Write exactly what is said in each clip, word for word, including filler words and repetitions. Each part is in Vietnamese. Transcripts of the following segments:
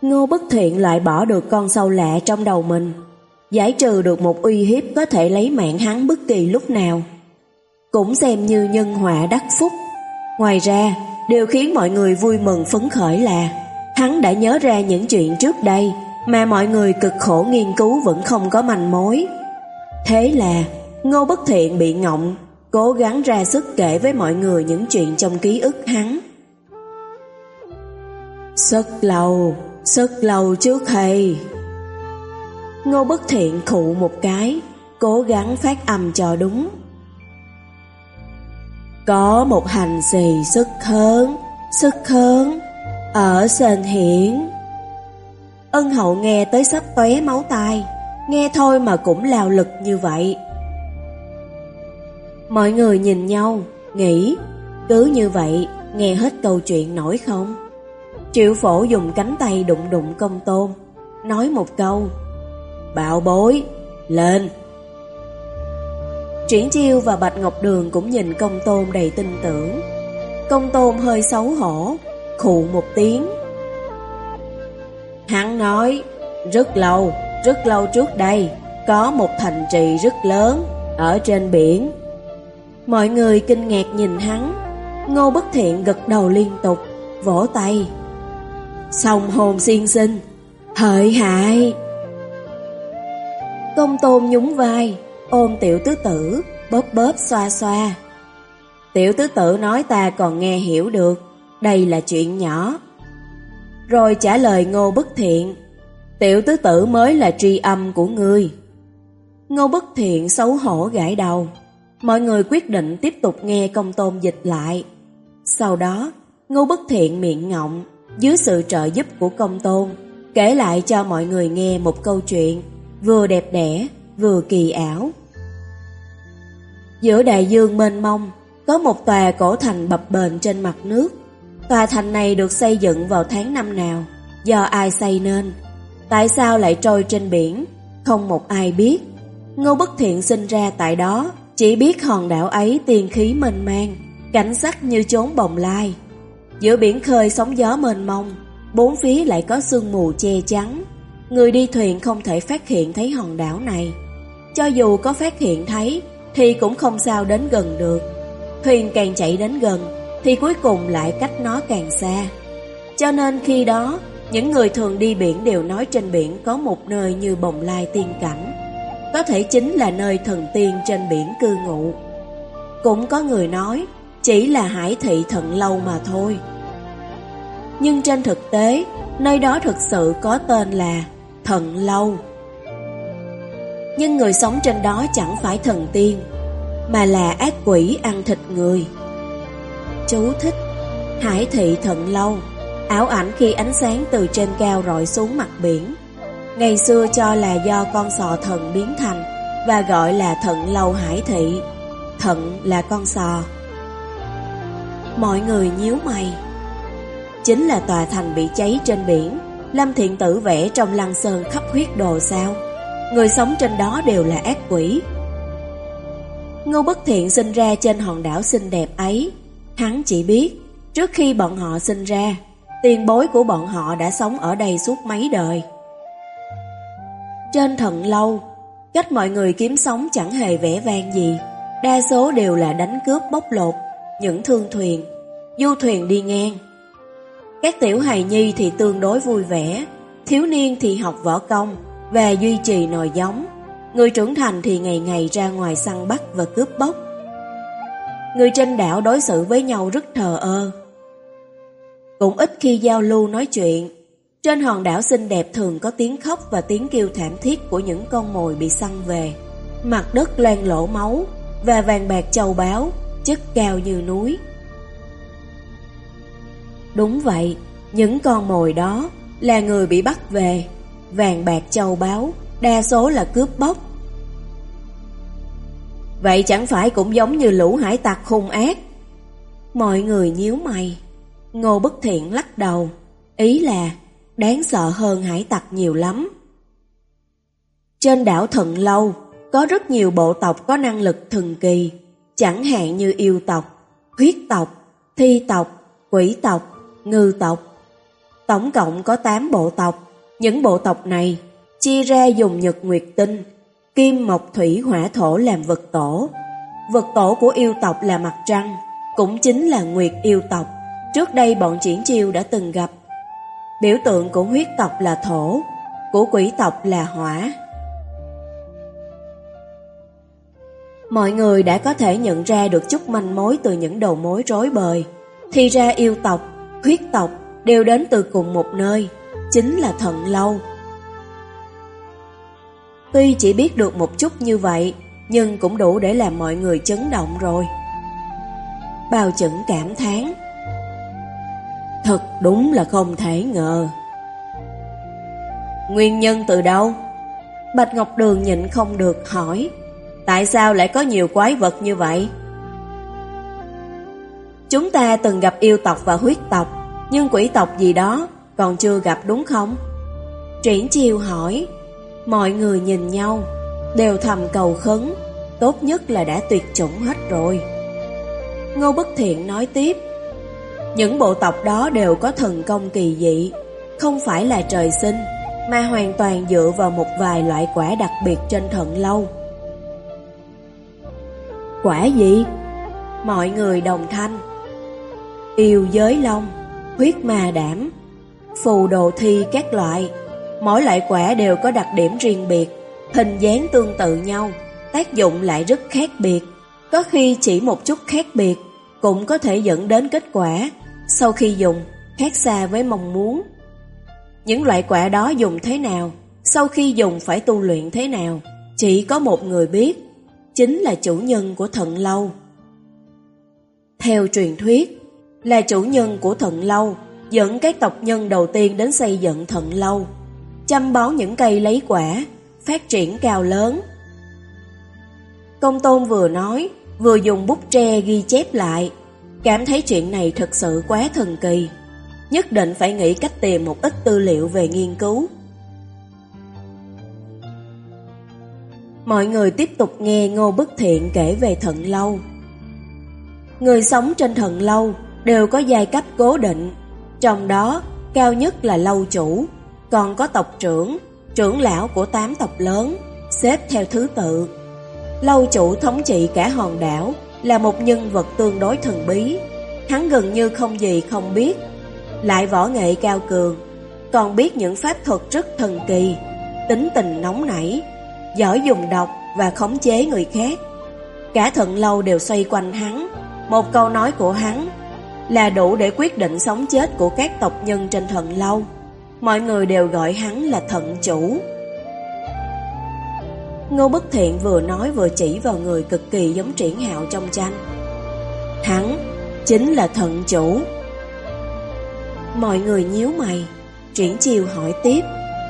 Ngô Bất Thiện lại bỏ được con sâu lạ trong đầu mình, giải trừ được một uy hiếp có thể lấy mạng hắn bất kỳ lúc nào, cũng xem như nhân họa đắc phúc. Ngoài ra, điều khiến mọi người vui mừng phấn khởi là hắn đã nhớ ra những chuyện trước đây mà mọi người cực khổ nghiên cứu vẫn không có manh mối. Thế là Ngô Bất Thiện bị ngọng, cố gắng ra sức kể với mọi người những chuyện trong ký ức hắn. Rất lâu, rất lâu trước hay. Ngô Bất Thiện khụ một cái, cố gắng phát âm cho đúng. Có một hành xì sức hơn, sức hơn ở Sơn Hiển. Ân Hậu nghe tới sắp tóe máu tai, nghe thôi mà cũng lao lực như vậy. Mọi người nhìn nhau, nghĩ cứ như vậy nghe hết câu chuyện nổi không? Triệu Phổ dùng cánh tay đụng đụng Công Tôn, nói một câu: Bảo bối, lên. Triển Chiêu và Bạch Ngọc Đường cũng nhìn Công Tôn đầy tin tưởng. Công Tôn hơi xấu hổ, khụ một tiếng. Hắn nói, rất lâu, rất lâu trước đây, có một thành trì rất lớn ở trên biển. Mọi người kinh ngạc nhìn hắn. Ngô Bất Thiện gật đầu liên tục, vỗ tay. Song hồn xiên sinh, hợi hại. Công Tôn nhún vai, ôm Tiểu Tứ Tử, bóp bóp xoa xoa. Tiểu Tứ Tử nói ta còn nghe hiểu được, đây là chuyện nhỏ. Rồi trả lời Ngô Bất Thiện, Tiểu Tứ Tử mới là tri âm của ngươi. Ngô Bất Thiện xấu hổ gãi đầu. Mọi người quyết định tiếp tục nghe Công Tôn dịch lại. Sau đó, Ngô Bất Thiện miệng ngọng, dưới sự trợ giúp của Công Tôn, kể lại cho mọi người nghe một câu chuyện vừa đẹp đẽ, vừa kỳ ảo. Giữa đại dương mênh mông, có một tòa cổ thành bập bềnh trên mặt nước. Tòa thành này được xây dựng vào tháng năm nào, do ai xây nên, tại sao lại trôi trên biển, không một ai biết. Ngô Bất Thiện sinh ra tại đó, chỉ biết hòn đảo ấy tiên khí mênh mang, cảnh sắc như chốn bồng lai. Giữa biển khơi sóng gió mênh mông, bốn phía lại có sương mù che chắn. Người đi thuyền không thể phát hiện thấy hòn đảo này. Cho dù có phát hiện thấy, thì cũng không sao đến gần được. Thuyền càng chạy đến gần, thì cuối cùng lại cách nó càng xa. Cho nên khi đó, những người thường đi biển đều nói trên biển có một nơi như bồng lai tiên cảnh, có thể chính là nơi thần tiên trên biển cư ngụ. Cũng có người nói chỉ là hải thị Thận Lâu mà thôi. Nhưng trên thực tế, nơi đó thực sự có tên là Thận Lâu. Nhưng người sống trên đó chẳng phải thần tiên, mà là ác quỷ ăn thịt người. Chú thích: hải thị Thận Lâu, ảo ảnh khi ánh sáng từ trên cao rọi xuống mặt biển. Ngày xưa cho là do con sò thần biến thành, và gọi là Thận Lâu hải thị. Thận là con sò. Mọi người nhíu mày. Chính là tòa thành bị cháy trên biển, Lâm Thiện Tử vẽ trong Lăng Sơn khắp huyết đồ sao? Người sống trên đó đều là ác quỷ. Ngô Bất Thiện sinh ra trên hòn đảo xinh đẹp ấy. Hắn chỉ biết, trước khi bọn họ sinh ra, tiền bối của bọn họ đã sống ở đây suốt mấy đời. Trên Thận Lâu, cách mọi người kiếm sống chẳng hề vẻ vang gì. Đa số đều là đánh cướp bóc lột những thương thuyền, du thuyền đi ngang. Các tiểu hài nhi thì tương đối vui vẻ, thiếu niên thì học võ công và duy trì nòi giống. Người trưởng thành thì ngày ngày ra ngoài săn bắt và cướp bóc. Người trên đảo đối xử với nhau rất thờ ơ, cũng ít khi giao lưu nói chuyện. Trên hòn đảo xinh đẹp thường có tiếng khóc và tiếng kêu thảm thiết của những con mồi bị săn về. Mặt đất loang lỗ máu và vàng bạc châu báu chất cao như núi. Đúng vậy, những con mồi đó là người bị bắt về. Vàng bạc châu báu đa số là cướp bóc. Vậy chẳng phải cũng giống như lũ hải tặc hung ác? Mọi người nhíu mày. Ngô Bất Thiện lắc đầu, ý là đáng sợ hơn hải tặc nhiều lắm. Trên đảo Thận Lâu có rất nhiều bộ tộc có năng lực thần kỳ, chẳng hạn như yêu tộc, huyết tộc, thi tộc, quỷ tộc, ngư tộc. Tổng cộng có tám bộ tộc. Những bộ tộc này chia ra dùng nhật nguyệt tinh, kim mộc thủy hỏa thổ làm vực tổ. Vực tổ của yêu tộc là mặt trăng, cũng chính là nguyệt yêu tộc. Trước đây bọn Triển Chiêu đã từng gặp. Biểu tượng của huyết tộc là thổ, của quỷ tộc là hỏa. Mọi người đã có thể nhận ra được chút manh mối từ những đầu mối rối bời. Thì ra yêu tộc, huyết tộc đều đến từ cùng một nơi, chính là Thận Lâu. Tuy chỉ biết được một chút như vậy, nhưng cũng đủ để làm mọi người chấn động rồi. Bao Chẩn cảm thán: thật đúng là không thể ngờ. Nguyên nhân từ đâu? Bạch Ngọc Đường nhịn không được hỏi: tại sao lại có nhiều quái vật như vậy? Chúng ta từng gặp yêu tộc và huyết tộc, nhưng quỷ tộc gì đó còn chưa gặp đúng không? Triển Chiêu hỏi. Mọi người nhìn nhau, đều thầm cầu khấn, tốt nhất là đã tuyệt chủng hết rồi. Ngô Bất Thiện nói tiếp: những bộ tộc đó đều có thần công kỳ dị, không phải là trời sinh, mà hoàn toàn dựa vào một vài loại quả đặc biệt trên Thận Lâu. Quả gì? Mọi người đồng thanh: yêu giới long, huyết ma đảm, phù đồ thi các loại. Mỗi loại quả đều có đặc điểm riêng biệt, hình dáng tương tự nhau, tác dụng lại rất khác biệt. Có khi chỉ một chút khác biệt cũng có thể dẫn đến kết quả sau khi dùng khác xa với mong muốn. Những loại quả đó dùng thế nào, sau khi dùng phải tu luyện thế nào, chỉ có một người biết, chính là chủ nhân của Thận Lâu. Theo truyền thuyết, là chủ nhân của Thận Lâu dẫn các tộc nhân đầu tiên đến xây dựng Thận Lâu, chăm bón những cây lấy quả, phát triển cao lớn. Công Tôn vừa nói, vừa dùng bút tre ghi chép lại, cảm thấy chuyện này thật sự quá thần kỳ, nhất định phải nghĩ cách tìm một ít tư liệu về nghiên cứu. Mọi người tiếp tục nghe Ngô Bất Thiện kể về Thận Lâu. Người sống trên Thận Lâu đều có giai cấp cố định, trong đó cao nhất là lâu chủ, còn có tộc trưởng, trưởng lão của tám tộc lớn, xếp theo thứ tự. Lâu chủ thống trị cả hòn đảo, là một nhân vật tương đối thần bí. Hắn gần như không gì không biết, lại võ nghệ cao cường, còn biết những pháp thuật rất thần kỳ, tính tình nóng nảy, giỏi dùng độc và khống chế người khác. Cả Thận Lâu đều xoay quanh hắn, một câu nói của hắn là đủ để quyết định sống chết của các tộc nhân trên Thận Lâu. Mọi người đều gọi hắn là Thận Chủ. Ngô Bất Thiện vừa nói vừa chỉ vào người cực kỳ giống Triển Hạo trong tranh. Hắn chính là Thận Chủ. Mọi người nhíu mày. Triển Chiêu hỏi tiếp: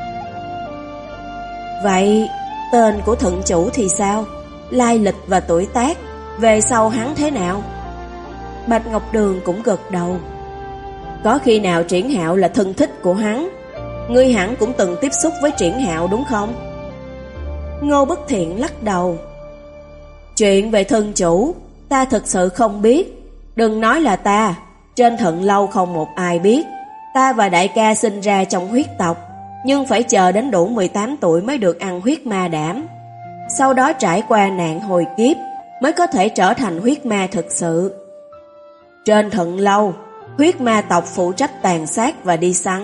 vậy tên của Thận Chủ thì sao? Lai lịch và tuổi tác, về sau hắn thế nào? Bạch Ngọc Đường cũng gật đầu. Có khi nào Triển Hạo là thân thích của hắn? Ngươi hẳn cũng từng tiếp xúc với Triển Hạo đúng không? Ngô Bất Thiện lắc đầu. Chuyện về thân chủ ta thực sự không biết. Đừng nói là ta, trên Thận Lâu không một ai biết. Ta và đại ca sinh ra trong huyết tộc, nhưng phải chờ đến đủ mười tám tuổi mới được ăn huyết ma đảm. Sau đó trải qua nạn hồi kiếp mới có thể trở thành huyết ma thực sự. Trên Thận Lâu, huyết ma tộc phụ trách tàn sát và đi săn.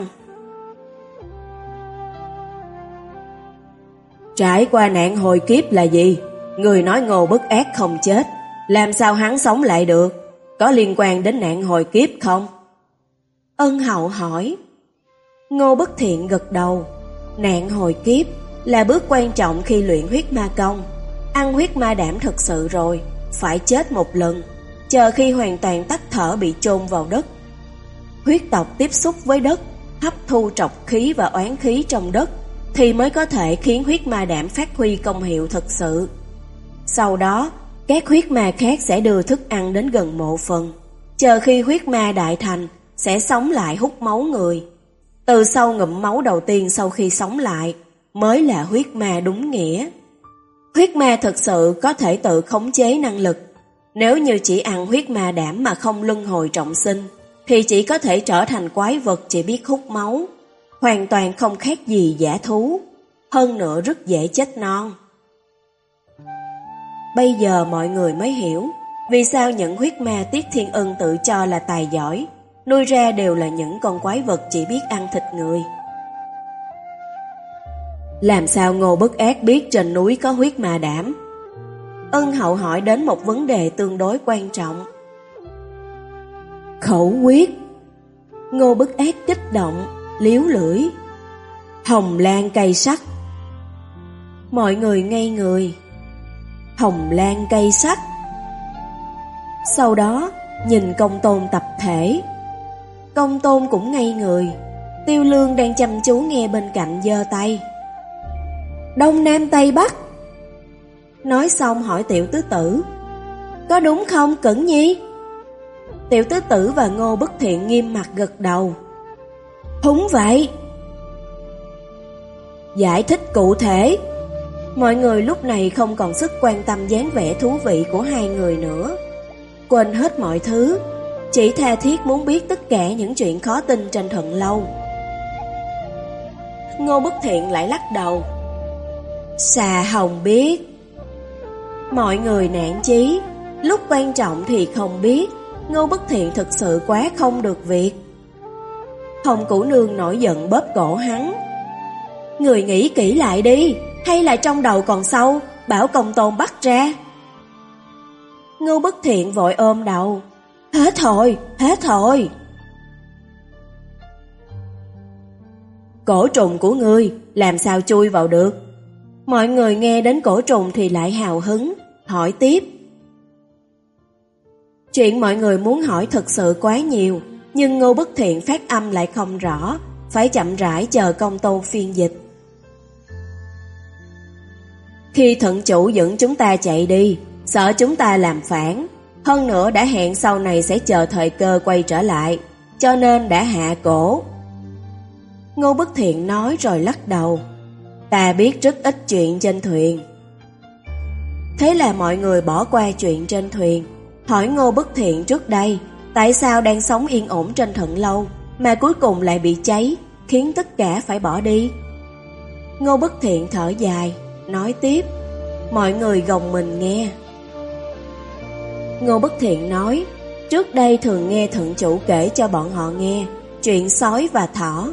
Trải qua nạn hồi kiếp là gì? Người nói Ngô Bất Ác không chết, làm sao hắn sống lại được? Có liên quan đến nạn hồi kiếp không? Ân Hậu hỏi. Ngô Bất Thiện gật đầu. Nạn hồi kiếp là bước quan trọng khi luyện huyết ma công. Ăn huyết ma đảm thật sự rồi, phải chết một lần, chờ khi hoàn toàn tắt thở bị chôn vào đất. Huyết tộc tiếp xúc với đất, hấp thu trọc khí và oán khí trong đất, thì mới có thể khiến huyết ma đảm phát huy công hiệu thực sự. Sau đó, các huyết ma khác sẽ đưa thức ăn đến gần mộ phần, chờ khi huyết ma đại thành, sẽ sống lại hút máu người. Từ sau ngụm máu đầu tiên sau khi sống lại, mới là huyết ma đúng nghĩa. Huyết ma thực sự có thể tự khống chế năng lực. Nếu như chỉ ăn huyết ma đảm mà không luân hồi trọng sinh, thì chỉ có thể trở thành quái vật chỉ biết hút máu, hoàn toàn không khác gì dã thú, hơn nữa rất dễ chết non. Bây giờ mọi người mới hiểu vì sao những huyết ma Tiết Thiên Ân tự cho là tài giỏi, nuôi ra đều là những con quái vật chỉ biết ăn thịt người. Làm sao Ngô Bất Ác biết trên núi có huyết ma đảm? Ân Hậu hỏi đến một vấn đề tương đối quan trọng. Khẩu quyết. Ngô Bất Ác kích động, liếu lưỡi. Hồng lan cây sắt. Mọi người ngây người. Hồng lan cây sắt. Sau đó nhìn Công Tôn tập thể. Công Tôn cũng ngây người. Tiêu Lương đang chăm chú nghe bên cạnh giơ tay. Đông Nam Tây Bắc. Nói xong hỏi Tiểu Tứ Tử, có đúng không Cẩn Nhi? Tiểu Tứ Tử và Ngô Bất Thiện nghiêm mặt gật đầu. Đúng vậy. Giải thích cụ thể. Mọi người lúc này không còn sức quan tâm dáng vẻ thú vị của hai người nữa, quên hết mọi thứ, chỉ tha thiết muốn biết tất cả những chuyện khó tin trên Thận Lâu. Ngô Bất Thiện lại lắc đầu. Xà Hồng biết. Mọi người nản chí, lúc quan trọng thì không biết. Ngô Bất Thiện thực sự quá không được việc. Hồng Cửu Nương nổi giận bóp cổ hắn. Người nghĩ kỹ lại đi, hay là trong đầu còn sâu, bảo Công Tôn bắt ra. Ngô Bất Thiện vội ôm đầu. Hết thôi, hết thôi. Cổ trùng của ngươi làm sao chui vào được? Mọi người nghe đến cổ trùng thì lại hào hứng, hỏi tiếp. Chuyện mọi người muốn hỏi thật sự quá nhiều, nhưng Ngô Bất Thiện phát âm lại không rõ, phải chậm rãi chờ Công Tôn phiên dịch. Khi Thận Chủ dẫn chúng ta chạy đi, sợ chúng ta làm phản, hơn nữa đã hẹn sau này sẽ chờ thời cơ quay trở lại, cho nên đã hạ cổ. Ngô Bất Thiện nói rồi lắc đầu. Ta biết rất ít chuyện trên thuyền. Thế là mọi người bỏ qua chuyện trên thuyền, hỏi Ngô Bất Thiện trước đây tại sao đang sống yên ổn trên Thận Lâu mà cuối cùng lại bị cháy, khiến tất cả phải bỏ đi. Ngô Bất Thiện thở dài, nói tiếp. Mọi người gồng mình nghe. Ngô Bất Thiện nói, trước đây thường nghe Thận Chủ kể cho bọn họ nghe chuyện sói và thỏ.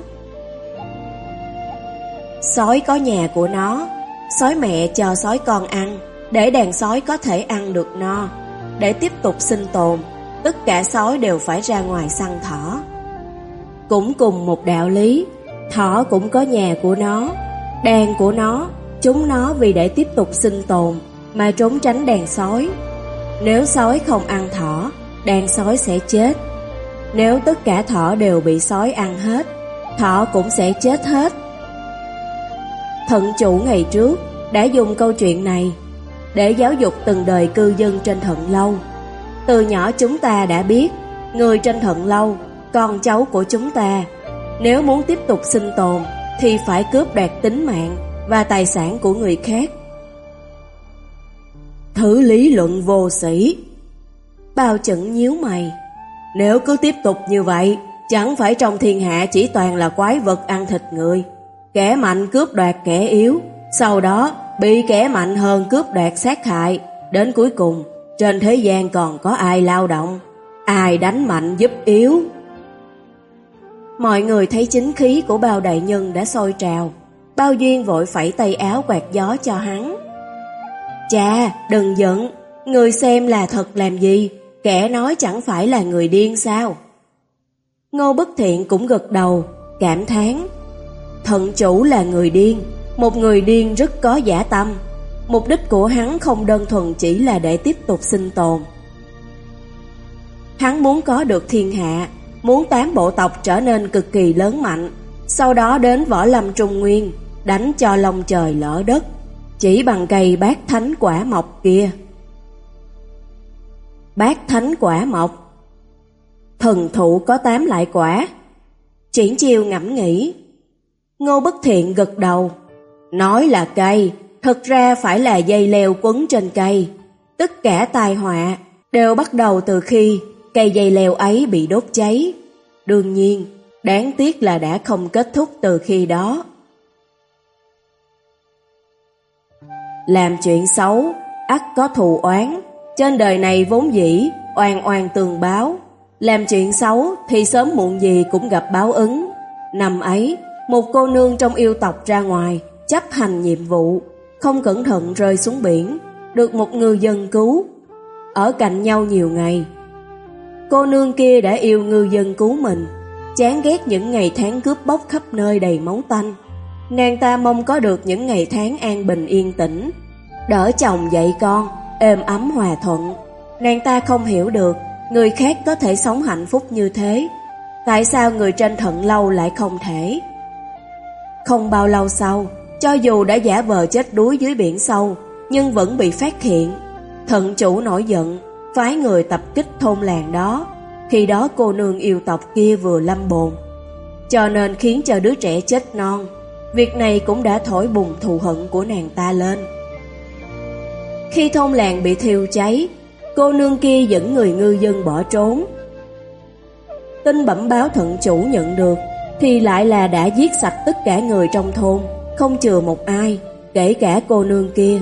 Sói có nhà của nó, sói mẹ cho sói con ăn, để đàn sói có thể ăn được no. Để tiếp tục sinh tồn, tất cả sói đều phải ra ngoài săn thỏ. Cũng cùng một đạo lý, thỏ cũng có nhà của nó, đàn của nó. Chúng nó vì để tiếp tục sinh tồn mà trốn tránh đàn sói. Nếu sói không ăn thỏ, đàn sói sẽ chết. Nếu tất cả thỏ đều bị sói ăn hết, thỏ cũng sẽ chết hết. Thận Chủ ngày trước đã dùng câu chuyện này để giáo dục từng đời cư dân trên Thận Lâu. Từ nhỏ chúng ta đã biết, người trên Thận Lâu, con cháu của chúng ta, nếu muốn tiếp tục sinh tồn thì phải cướp đoạt tính mạng và tài sản của người khác. Thứ lý luận vô sĩ. Bao Chẩn nhíu mày. Nếu cứ tiếp tục như vậy, chẳng phải trong thiên hạ chỉ toàn là quái vật ăn thịt người, kẻ mạnh cướp đoạt kẻ yếu, sau đó bị kẻ mạnh hơn cướp đoạt sát hại, đến cuối cùng trên thế gian còn có ai lao động, ai đánh mạnh giúp yếu. Mọi người thấy chính khí của Bao đại nhân đã sôi trào. Bao Duyên vội phẩy tay áo quạt gió cho hắn. Chà, đừng giận, người xem là thật làm gì, kẻ nói chẳng phải là người điên sao? Ngô Bất Thiện cũng gật đầu, cảm thán. Thận Chủ là người điên, một người điên rất có dã tâm. Mục đích của hắn không đơn thuần chỉ là để tiếp tục sinh tồn. Hắn muốn có được thiên hạ, muốn tám bộ tộc trở nên cực kỳ lớn mạnh, sau đó đến võ lâm Trung Nguyên, đánh cho long trời lỡ đất, chỉ bằng cây bát thánh quả mộc kia. Bát thánh quả mộc. Thần thụ có tám loại quả. Triển Chiêu ngẫm nghĩ. Ngô Bất Thiện gật đầu. Nói là cây, thực ra phải là dây leo quấn trên cây. Tất cả tai họa đều bắt đầu từ khi cây dây leo ấy bị đốt cháy. Đương nhiên, đáng tiếc là đã không kết thúc từ khi đó. Làm chuyện xấu, ắt có thù oán. Trên đời này vốn dĩ, oan oan tương báo. Làm chuyện xấu thì sớm muộn gì cũng gặp báo ứng. Năm ấy, một cô nương trong yêu tộc ra ngoài, chấp hành nhiệm vụ, không cẩn thận rơi xuống biển, được một ngư dân cứu. Ở cạnh nhau nhiều ngày, cô nương kia đã yêu ngư dân cứu mình, chán ghét những ngày tháng cướp bóc khắp nơi đầy máu tanh. Nàng ta mong có được những ngày tháng an bình yên tĩnh, đỡ chồng dạy con, êm ấm hòa thuận. Nàng ta không hiểu được người khác có thể sống hạnh phúc như thế, tại sao người trên Thận Lâu lại không thể. Không bao lâu sau, cho dù đã giả vờ chết đuối dưới biển sâu, nhưng vẫn bị phát hiện. Thận chủ nổi giận, phái người tập kích thôn làng đó. Khi đó cô nương yêu tộc kia vừa lâm bồn, cho nên khiến cho đứa trẻ chết non. Việc này cũng đã thổi bùng thù hận của nàng ta lên. Khi thôn làng bị thiêu cháy, cô nương kia dẫn người ngư dân bỏ trốn. Tin bẩm báo thận chủ nhận được thì lại là đã giết sạch tất cả người trong thôn, không chừa một ai, kể cả cô nương kia.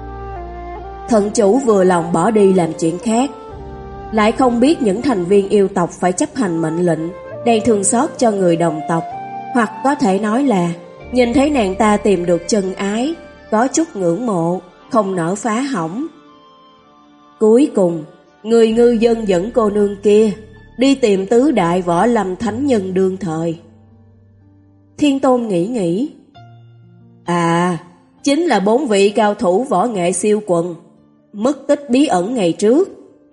Thận chủ vừa lòng bỏ đi làm chuyện khác, lại không biết những thành viên yêu tộc phải chấp hành mệnh lệnh, đang thương xót cho người đồng tộc, hoặc có thể nói là nhìn thấy nàng ta tìm được chân ái, có chút ngưỡng mộ, không nỡ phá hỏng. Cuối cùng, người ngư dân dẫn cô nương kia đi tìm tứ đại võ lâm thánh nhân đương thời. Thiên Tôn nghĩ nghĩ, à, chính là bốn vị cao thủ võ nghệ siêu quần, mất tích bí ẩn ngày trước.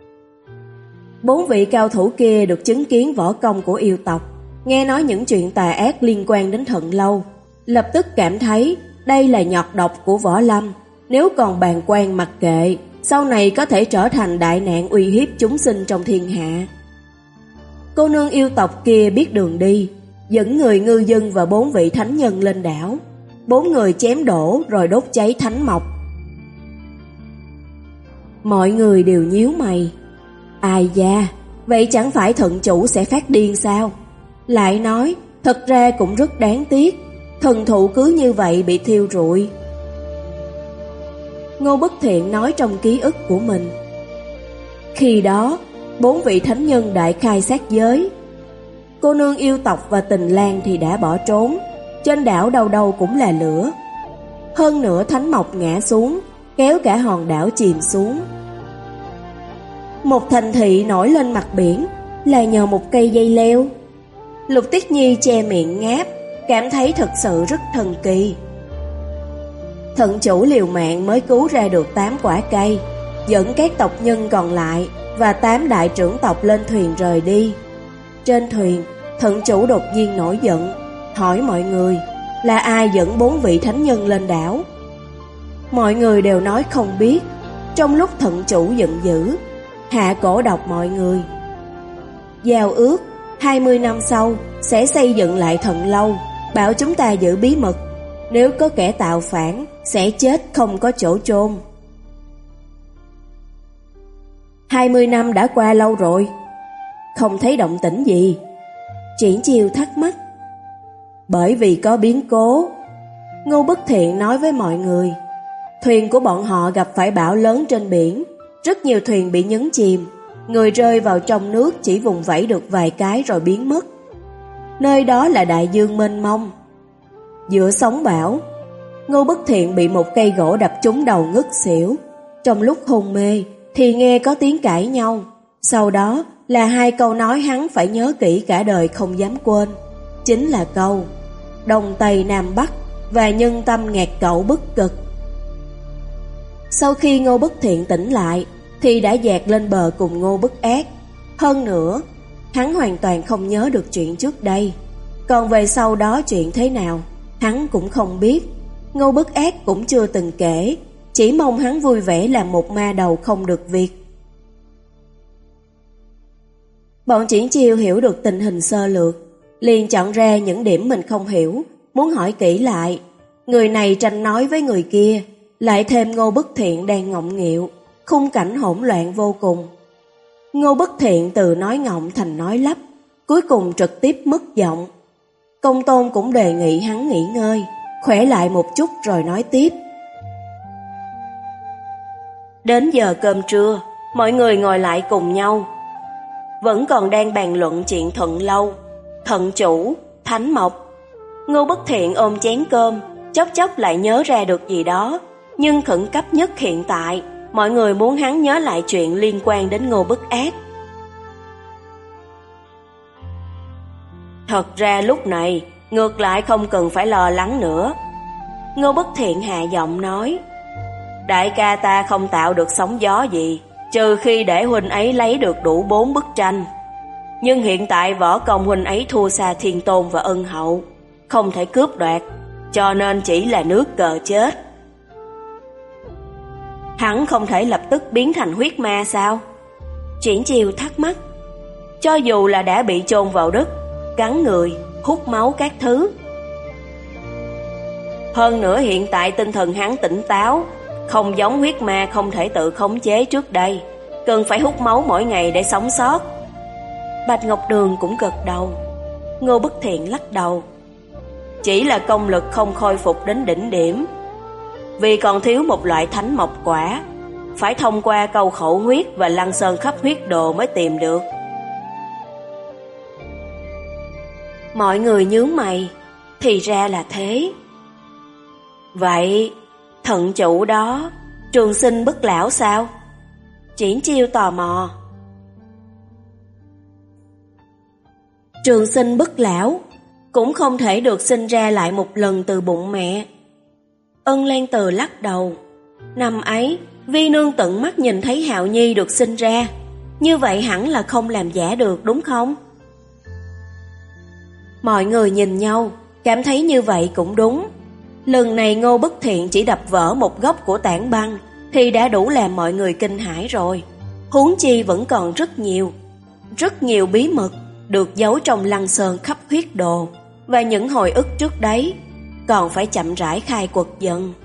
Bốn vị cao thủ kia được chứng kiến võ công của yêu tộc, nghe nói những chuyện tà ác liên quan đến Thận Lâu, lập tức cảm thấy đây là nhọt độc của võ lâm. Nếu còn bàng quan mặc kệ, sau này có thể trở thành đại nạn uy hiếp chúng sinh trong thiên hạ. Cô nương yêu tộc kia biết đường đi, dẫn người ngư dân và bốn vị thánh nhân lên đảo. Bốn người chém đổ rồi đốt cháy thánh mộc. Mọi người đều nhíu mày. Ai da, vậy chẳng phải thận chủ sẽ phát điên sao? Lại nói, thật ra cũng rất đáng tiếc, thần thụ cứ như vậy bị thiêu rụi. Ngô Bất Thiện nói trong ký ức của mình, khi đó, bốn vị thánh nhân đại khai sát giới. Cô nương yêu tộc và Tình Lang thì đã bỏ trốn, trên đảo đâu đâu cũng là lửa. Hơn nữa thánh mộc ngã xuống, kéo cả hòn đảo chìm xuống. Một thành thị nổi lên mặt biển là nhờ một cây dây leo. Lục Tiết Nhi che miệng ngáp, cảm thấy thật sự rất thần kỳ. Thận chủ liều mạng mới cứu ra được tám quả cây, dẫn các tộc nhân còn lại và tám đại trưởng tộc lên thuyền rời đi. Trên thuyền, thận chủ đột nhiên nổi giận, hỏi mọi người là ai dẫn bốn vị thánh nhân lên đảo. Mọi người đều nói không biết. Trong lúc thận chủ giận dữ, hạ cổ độc mọi người. Giao ước hai mươi năm sau sẽ xây dựng lại Thận Lâu, bảo chúng ta giữ bí mật, nếu có kẻ tạo phản sẽ chết không có chỗ chôn. Hai mươi năm đã qua lâu rồi, không thấy động tĩnh gì. Triển Chiêu thắc mắc. Bởi vì có biến cố. Ngô Bất Thiện nói với mọi người, thuyền của bọn họ gặp phải bão lớn trên biển, rất nhiều thuyền bị nhấn chìm, người rơi vào trong nước chỉ vùng vẫy được vài cái rồi biến mất. Nơi đó là đại dương mênh mông. Giữa sóng bão, Ngô Bất Thiện bị một cây gỗ đập trúng đầu ngất xỉu. Trong lúc hôn mê thì nghe có tiếng cãi nhau, sau đó là hai câu nói hắn phải nhớ kỹ cả đời không dám quên, chính là câu Đông Tây Nam Bắc và nhân tâm ngạt cậu bất cực. Sau khi Ngô Bất Thiện tỉnh lại thì đã dạt lên bờ cùng Ngô Bất Ác. Hơn nữa, hắn hoàn toàn không nhớ được chuyện trước đây, còn về sau đó chuyện thế nào hắn cũng không biết. Ngô Bất Ác cũng chưa từng kể, chỉ mong hắn vui vẻ làm một ma đầu không được việc. Bọn Triển Chiêu hiểu được tình hình sơ lược, liền chọn ra những điểm mình không hiểu, muốn hỏi kỹ lại. Người này tranh nói với người kia, lại thêm Ngô Bất Thiện đang ngọng nghịu, khung cảnh hỗn loạn vô cùng. Ngô Bất Thiện từ nói ngọng thành nói lắp, cuối cùng trực tiếp mất giọng. Công tôn cũng đề nghị hắn nghỉ ngơi, khỏe lại một chút rồi nói tiếp. Đến giờ cơm trưa, mọi người ngồi lại cùng nhau. Vẫn còn đang bàn luận chuyện Thuận Lâu, Thận Chủ, Thánh Mộc. Ngô Bất Thiện ôm chén cơm, chốc chốc lại nhớ ra được gì đó, nhưng khẩn cấp nhất hiện tại, mọi người muốn hắn nhớ lại chuyện liên quan đến Ngô Bất Ác. Thật ra lúc này, ngược lại không cần phải lo lắng nữa. Ngô Bất Thiện hạ giọng nói, đại ca ta không tạo được sóng gió gì, trừ khi để huynh ấy lấy được đủ bốn bức tranh. Nhưng hiện tại võ công huynh ấy thua xa Thiên Tôn và Ân Hậu, không thể cướp đoạt, cho nên chỉ là nước cờ chết. Hắn không thể lập tức biến thành huyết ma sao? Triển Chiêu thắc mắc. Cho dù là đã bị chôn vào đất, cắn người, hút máu các thứ. Hơn nữa hiện tại tinh thần hắn tỉnh táo, không giống huyết ma không thể tự khống chế trước đây, cần phải hút máu mỗi ngày để sống sót. Bạch Ngọc Đường cũng gật đầu. Ngô Bất Thiện lắc đầu. Chỉ là công lực không khôi phục đến đỉnh điểm, vì còn thiếu một loại thánh mộc quả, phải thông qua câu khẩu huyết và lăng sơn khắp huyết đồ mới tìm được. Mọi người nhướng mày, thì ra là thế. Vậy, Thận Chủ đó, Trường Sinh Bất Lão sao? Triển Chiêu tò mò. Trường Sinh Bất Lão cũng không thể được sinh ra lại một lần từ bụng mẹ. Ân Lan Từ lắc đầu. Năm ấy, Vi Nương tận mắt nhìn thấy Hạo Nhi được sinh ra, như vậy hẳn là không làm giả được đúng không? Mọi người nhìn nhau, cảm thấy như vậy cũng đúng. Lần này Ngô Bất Thiện chỉ đập vỡ một góc của tảng băng thì đã đủ làm mọi người kinh hãi rồi. Huống chi vẫn còn rất nhiều, rất nhiều bí mật được giấu trong lăng sơn khắp huyết đồ, và những hồi ức trước đấy còn phải chậm rãi khai quật dần.